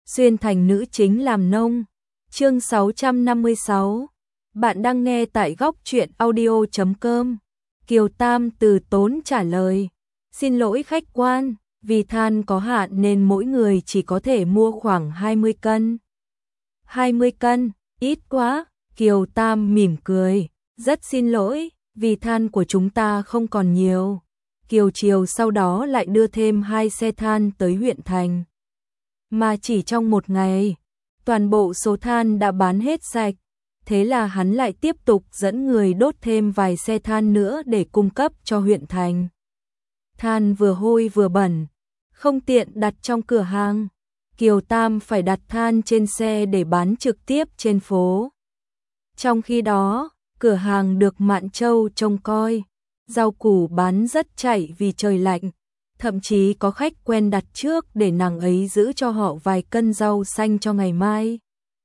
xuyên thành nữ chính làm nông. Chương 656. Bạn đang nghe tại góc truyện audio.com. Kiều Tam từ tốn trả lời. Xin lỗi khách quan, vì than có hạn nên mỗi người chỉ có thể mua khoảng 20 cân. 20 cân, ít quá, Kiều Tam mỉm cười. Rất xin lỗi, vì than của chúng ta không còn nhiều. Kiều Triều sau đó lại đưa thêm 2 xe than tới huyện thành. Mà chỉ trong một ngày, toàn bộ số than đã bán hết sạch. Thế là hắn lại tiếp tục dẫn người đốt thêm vài xe than nữa để cung cấp cho huyện thành. Than vừa hôi vừa bẩn, không tiện đặt trong cửa hàng. Kiều Tam phải đặt than trên xe để bán trực tiếp trên phố. Trong khi đó, cửa hàng được Mạn Châu trông coi, rau củ bán rất chạy vì trời lạnh. Thậm chí có khách quen đặt trước để nàng ấy giữ cho họ vài cân rau xanh cho ngày mai.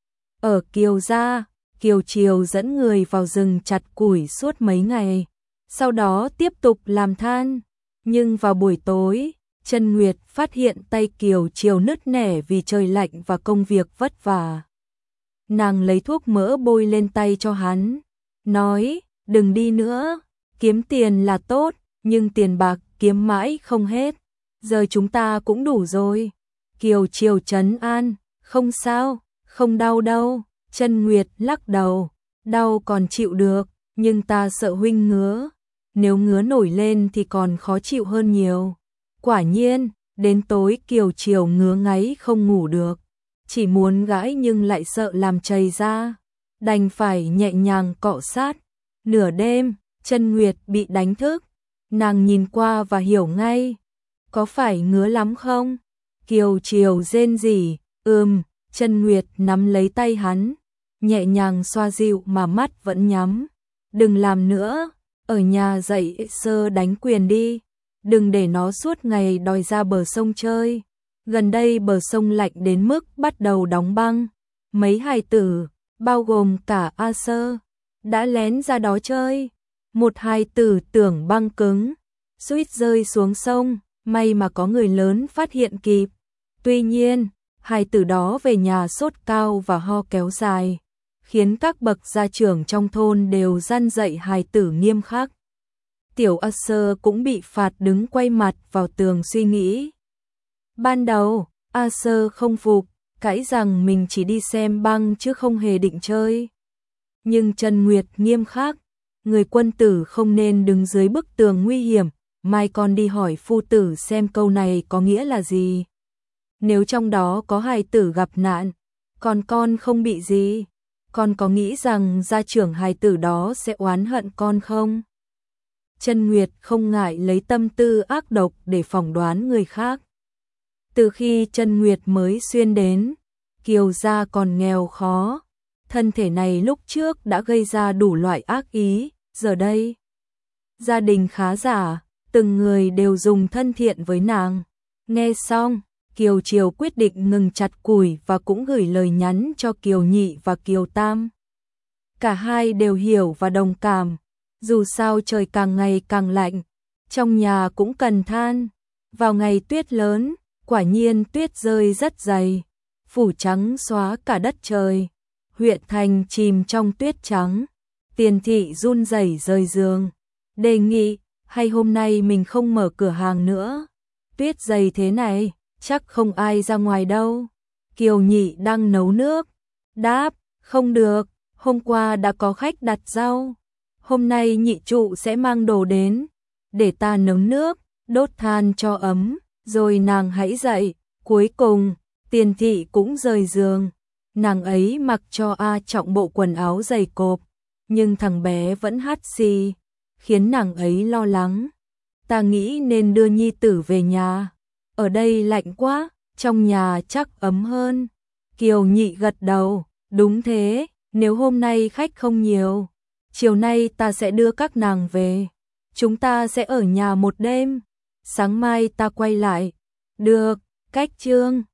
Ở Kiều gia, Kiều Triều dẫn người vào rừng chặt củi suốt mấy ngày, sau đó tiếp tục làm than. Nhưng vào buổi tối, Trân Nguyệt phát hiện tay Kiều Triều nứt nẻ vì trời lạnh và công việc vất vả. Nàng lấy thuốc mỡ bôi lên tay cho hắn, nói, đừng đi nữa, kiếm tiền là tốt, nhưng tiền bạc kiếm mãi không hết, giờ chúng ta cũng đủ rồi. Kiều Triều trấn an, không sao, không đau đâu. Trân Nguyệt lắc đầu, đau còn chịu được, nhưng ta sợ huynh ngứa, nếu ngứa nổi lên thì còn khó chịu hơn nhiều. Quả nhiên, đến tối Kiều Triều ngứa ngáy không ngủ được, chỉ muốn gãi nhưng lại sợ làm chảy ra, đành phải nhẹ nhàng cọ sát. Nửa đêm, Trân Nguyệt bị đánh thức, nàng nhìn qua và hiểu ngay, có phải ngứa lắm không? Kiều Triều rên rỉ, Trân Nguyệt nắm lấy tay hắn, nhẹ nhàng xoa dịu mà mắt vẫn nhắm. Đừng làm nữa, ở nhà dạy sơ đánh quyền đi, đừng để nó suốt ngày đòi ra bờ sông chơi. Gần đây bờ sông lạnh đến mức bắt đầu đóng băng. Mấy hài tử, bao gồm cả A Sơ, đã lén ra đó chơi. Một hài tử tưởng băng cứng, suýt rơi xuống sông, may mà có người lớn phát hiện kịp. Tuy nhiên, hài tử đó về nhà sốt cao và ho kéo dài, khiến các bậc gia trưởng trong thôn đều răn dạy hài tử nghiêm khắc. Tiểu A Sơ cũng bị phạt đứng quay mặt vào tường suy nghĩ. Ban đầu, A Sơ không phục, cãi rằng mình chỉ đi xem băng chứ không hề định chơi. Nhưng Trân Nguyệt nghiêm khắc, người quân tử không nên đứng dưới bức tường nguy hiểm, mai con đi hỏi phu tử xem câu này có nghĩa là gì. Nếu trong đó có hài tử gặp nạn, còn con không bị gì, con có nghĩ rằng gia trưởng hài tử đó sẽ oán hận con không? Trân Nguyệt không ngại lấy tâm tư ác độc để phỏng đoán người khác. Từ khi Trân Nguyệt mới xuyên đến, Kiều gia còn nghèo khó, thân thể này lúc trước đã gây ra đủ loại ác ý, giờ đây gia đình khá giả, từng người đều dùng thân thiện với nàng. Nghe xong, Kiều Triều quyết định ngừng chặt củi và cũng gửi lời nhắn cho Kiều Nhị và Kiều Tam. Cả hai đều hiểu và đồng cảm, dù sao trời càng ngày càng lạnh, trong nhà cũng cần than. Vào ngày tuyết lớn, quả nhiên tuyết rơi rất dày, phủ trắng xóa cả đất trời, huyện thành chìm trong tuyết trắng. Tiền thị run rẩy rời giường, đề nghị, hay hôm nay mình không mở cửa hàng nữa, tuyết dày thế này, chắc không ai ra ngoài đâu. Kiều Nhị đang nấu nước, đáp, không được, hôm qua đã có khách đặt rau, hôm nay nhị trụ sẽ mang đồ đến, để ta nấu nước, đốt than cho ấm, rồi nàng hãy dậy. Cuối cùng, Tiền thị cũng rời giường, nàng ấy mặc cho A Trọng bộ quần áo dày cộp, nhưng thằng bé vẫn hắt xì, khiến nàng ấy lo lắng. Ta nghĩ nên đưa nhi tử về nhà, ở đây lạnh quá, trong nhà chắc ấm hơn. Kiều Nhị gật đầu, đúng thế, nếu hôm nay khách không nhiều, chiều nay ta sẽ đưa các nàng về, chúng ta sẽ ở nhà một đêm, sáng mai ta quay lại. Được, cách chương.